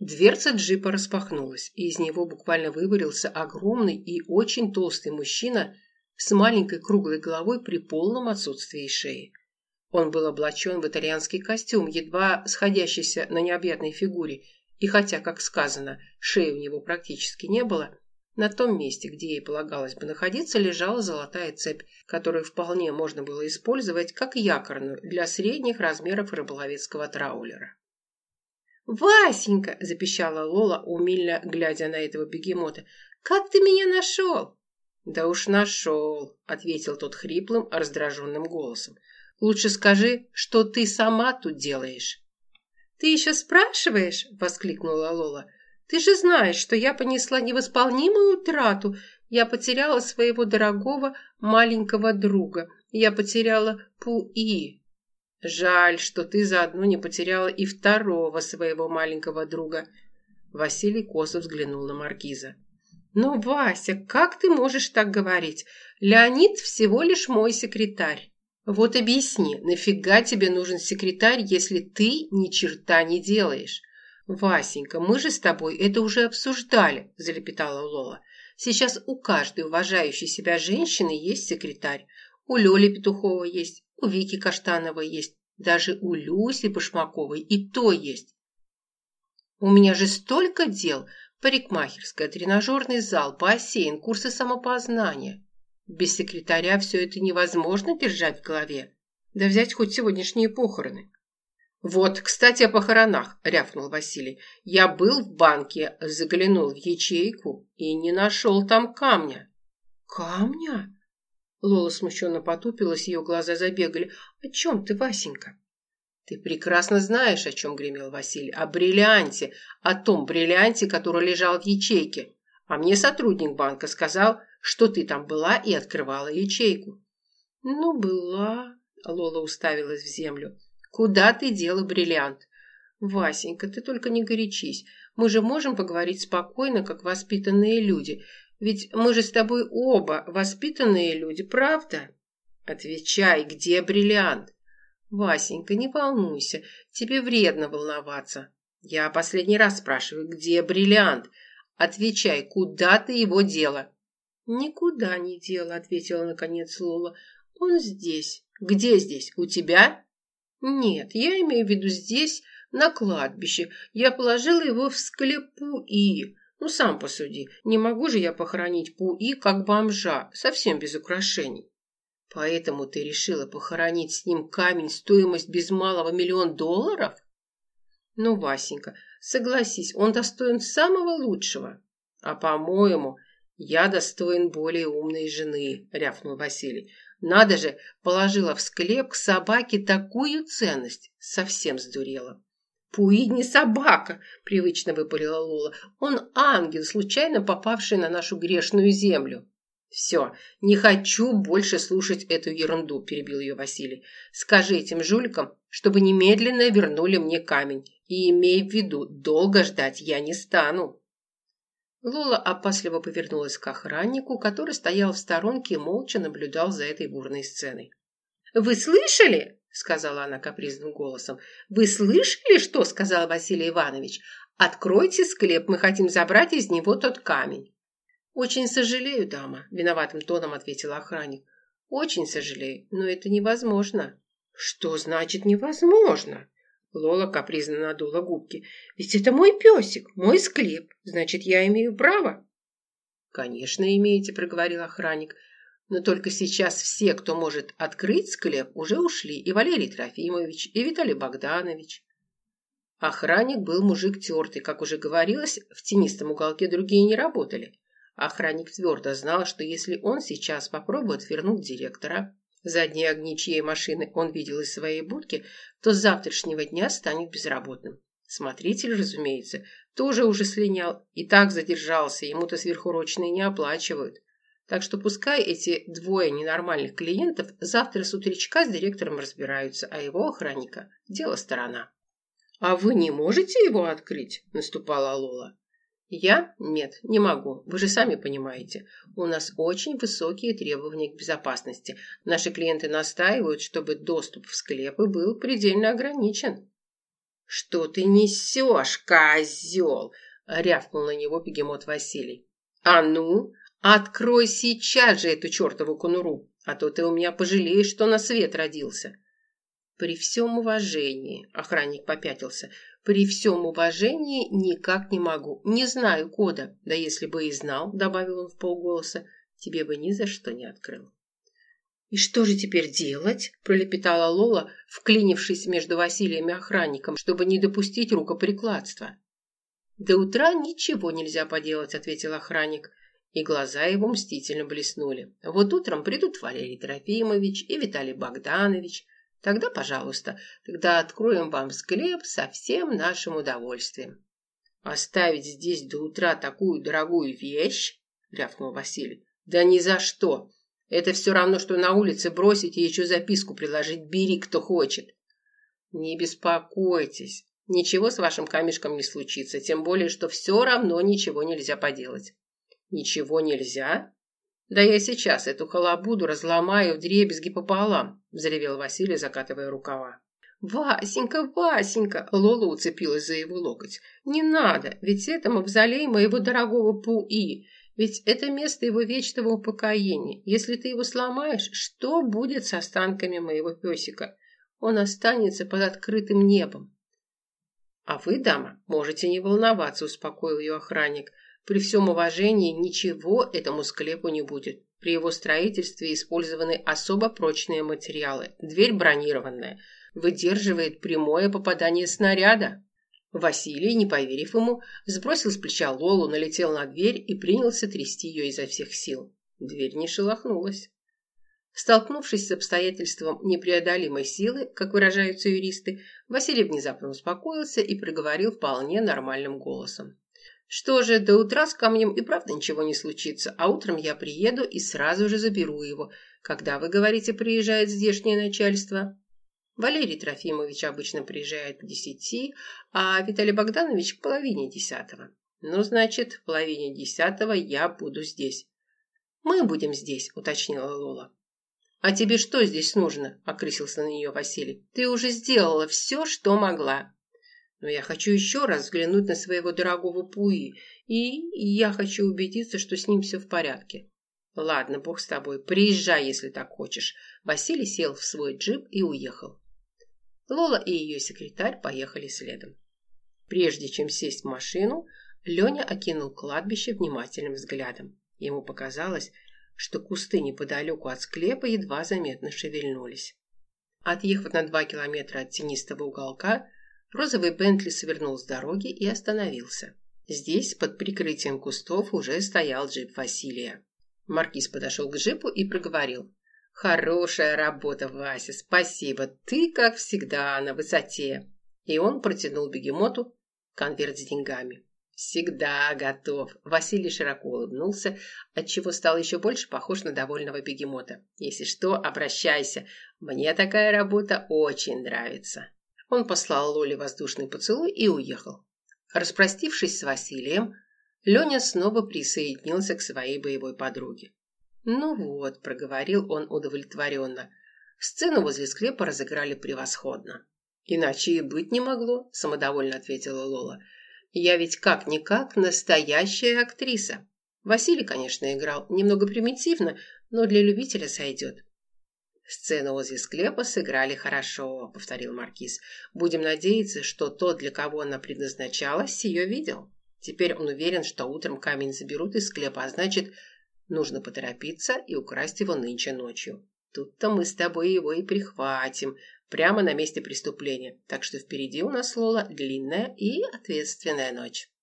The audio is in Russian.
Дверца джипа распахнулась, и из него буквально вывалился огромный и очень толстый мужчина с маленькой круглой головой при полном отсутствии шеи. Он был облачен в итальянский костюм, едва сходящийся на необъятной фигуре, и хотя, как сказано, шеи у него практически не было, на том месте, где ей полагалось бы находиться, лежала золотая цепь, которую вполне можно было использовать как якорную для средних размеров рыболовецкого траулера. «Васенька!» – запищала Лола, умильно глядя на этого бегемота. «Как ты меня нашел?» «Да уж нашел», – ответил тот хриплым, раздраженным голосом. «Лучше скажи, что ты сама тут делаешь». «Ты еще спрашиваешь?» – воскликнула Лола. «Ты же знаешь, что я понесла невосполнимую утрату. Я потеряла своего дорогого маленького друга. Я потеряла Пуи. Жаль, что ты заодно не потеряла и второго своего маленького друга». Василий косо взглянул на маркиза. «Но, Вася, как ты можешь так говорить? Леонид всего лишь мой секретарь». «Вот объясни, нафига тебе нужен секретарь, если ты ни черта не делаешь?» «Васенька, мы же с тобой это уже обсуждали», – залепетала Лола. «Сейчас у каждой уважающей себя женщины есть секретарь. У Лёли Петуховой есть, у Вики Каштановой есть, даже у Люси Башмаковой и то есть. У меня же столько дел: парикмахерская, тренажерный зал, бассейн, курсы самопознания. Без секретаря все это невозможно держать в голове. Да взять хоть сегодняшние похороны». «Вот, кстати, о похоронах», – рявкнул Василий. «Я был в банке, заглянул в ячейку и не нашел там камня». «Камня?» Лола смущенно потупилась, ее глаза забегали. «О чем ты, Васенька?» «Ты прекрасно знаешь, о чем гремел Василий. О бриллианте, о том бриллианте, который лежал в ячейке. А мне сотрудник банка сказал, что ты там была и открывала ячейку». «Ну, была», – Лола уставилась в землю. «Куда ты дела бриллиант?» «Васенька, ты только не горячись. Мы же можем поговорить спокойно, как воспитанные люди. Ведь мы же с тобой оба воспитанные люди, правда?» «Отвечай, где бриллиант?» «Васенька, не волнуйся, тебе вредно волноваться. Я последний раз спрашиваю, где бриллиант? Отвечай, куда ты его дела?» «Никуда не дела», — ответила наконец Лола. «Он здесь». «Где здесь? У тебя?» «Нет, я имею в виду здесь, на кладбище. Я положила его в склеп Пуи. Ну, сам посуди, не могу же я похоронить Пуи как бомжа, совсем без украшений». «Поэтому ты решила похоронить с ним камень, стоимость без малого $1 миллион?» «Ну, Васенька, согласись, он достоин самого лучшего». «А по-моему, я достоин более умной жены», – рявкнул Василий. «Надо же, положила в склеп к собаке такую ценность. Совсем сдурела». «Пуи не собака», – привычно выпалила Лола. «Он ангел, случайно попавший на нашу грешную землю». «Все, не хочу больше слушать эту ерунду», – перебил ее Василий. «Скажи этим жуликам, чтобы немедленно вернули мне камень. И имей в виду, долго ждать я не стану». Лола опасливо повернулась к охраннику, который стоял в сторонке и молча наблюдал за этой бурной сценой. «Вы слышали?» – сказала она капризным голосом. «Вы слышали, что сказал Василий Иванович? Откройте склеп, мы хотим забрать из него тот камень». «Очень сожалею, дама», – виноватым тоном ответил охранник. «Очень сожалею, но это невозможно». «Что значит невозможно?» Лола капризно надула губки. «Ведь это мой песик, мой склеп. Значит, я имею право?» «Конечно, имеете», – проговорил охранник. «Но только сейчас все, кто может открыть склеп, уже ушли. И Валерий Трофимович, и Виталий Богданович». Охранник был мужик тертый. Как уже говорилось, в тенистом уголке другие не работали. Охранник твердо знал, что если он сейчас попробует вернуть директора, задние огни чьей машины он видел из своей будки, то с завтрашнего дня станет безработным. Смотритель, разумеется, тоже уже слинял и так задержался, ему-то сверхурочные не оплачивают. Так что пускай эти двое ненормальных клиентов завтра с утречка с директором разбираются, а его охранника – дело сторона. «А вы не можете его открыть?» – наступала Лола. «Я? Нет, не могу. Вы же сами понимаете. У нас очень высокие требования к безопасности. Наши клиенты настаивают, чтобы доступ в склепы был предельно ограничен». «Что ты несешь, козел?» – рявкнул на него бегемот Василий. «А ну, открой сейчас же эту чертову конуру, а то ты у меня пожалеешь, что на свет родился». «При всем уважении», – охранник попятился, – «при всем уважении никак не могу. Не знаю кода. Да если бы и знал», – добавил он вполголоса, – «тебе бы ни за что не открыл». «И что же теперь делать?» – пролепетала Лола, вклинившись между Василием и охранником, чтобы не допустить рукоприкладства. «До утра ничего нельзя поделать», – ответил охранник, и глаза его мстительно блеснули. «Вот утром придут Валерий Трофимович и Виталий Богданович. Тогда, пожалуйста, тогда откроем вам склеп со всем нашим удовольствием». «Оставить здесь до утра такую дорогую вещь?» – рявкнул Василий. «Да ни за что! Это все равно, что на улице бросить и еще записку приложить «Бери, кто хочет». «Не беспокойтесь, ничего с вашим камешком не случится, тем более, что все равно ничего нельзя поделать». «Ничего нельзя? Да я сейчас эту халабуду разломаю вдребезги пополам», – взревел Василий, закатывая рукава. «Васенька, Васенька!» – Лола уцепилась за его локоть. «Не надо, ведь это мавзолей моего дорогого Пуи. Ведь это место его вечного упокоения. Если ты его сломаешь, что будет с останками моего песика? Он останется под открытым небом». «А вы, дама, можете не волноваться», – успокоил ее охранник. «При всем уважении ничего этому склепу не будет. При его строительстве использованы особо прочные материалы. Дверь бронированная, выдерживает прямое попадание снаряда». Василий, не поверив ему, сбросил с плеча Лолу, налетел на дверь и принялся трясти ее изо всех сил. Дверь не шелохнулась. Столкнувшись с обстоятельством непреодолимой силы, как выражаются юристы, Василий внезапно успокоился и проговорил вполне нормальным голосом. «Что же, до утра с камнем и правда ничего не случится, а утром я приеду и сразу же заберу его. Когда, вы говорите, приезжает здешнее начальство?» «Валерий Трофимович обычно приезжает к 10, а Виталий Богданович к половине 10. Ну, значит, в половине 10 я буду здесь». «Мы будем здесь», – уточнила Лола. «А тебе что здесь нужно?» – окрысился на нее Василий. «Ты уже сделала все, что могла». «Но я хочу еще раз взглянуть на своего дорогого Пуи, и я хочу убедиться, что с ним все в порядке». «Ладно, бог с тобой, приезжай, если так хочешь». Василий сел в свой джип и уехал. Лола и ее секретарь поехали следом. Прежде чем сесть в машину, Леня окинул кладбище внимательным взглядом. Ему показалось, что кусты неподалеку от склепа едва заметно шевельнулись. Отъехав на 2 километра от тенистого уголка, розовый Бентли свернул с дороги и остановился. Здесь, под прикрытием кустов, уже стоял джип Василия. Маркиз подошел к джипу и проговорил. «Хорошая работа, Вася, спасибо. Ты, как всегда, на высоте». И он протянул бегемоту конверт с деньгами. «Всегда готов». Василий широко улыбнулся, отчего стал еще больше похож на довольного бегемота. «Если что, обращайся. Мне такая работа очень нравится». Он послал Лоле воздушный поцелуй и уехал. Распростившись с Василием, Леня снова присоединился к своей боевой подруге. «Ну вот», – проговорил он удовлетворенно, – «сцену возле склепа разыграли превосходно». «Иначе и быть не могло», – самодовольно ответила Лола. «Я ведь как-никак настоящая актриса. Василий, конечно, играл немного примитивно, но для любителя сойдет». «Сцену возле склепа сыграли хорошо», – повторил Маркиз. «Будем надеяться, что тот, для кого она предназначалась, ее видел. Теперь он уверен, что утром камень заберут из склепа, а значит, нужно поторопиться и украсть его нынче ночью. Тут-то мы с тобой его и прихватим, прямо на месте преступления. Так что впереди у нас, Лола, длинная и ответственная ночь».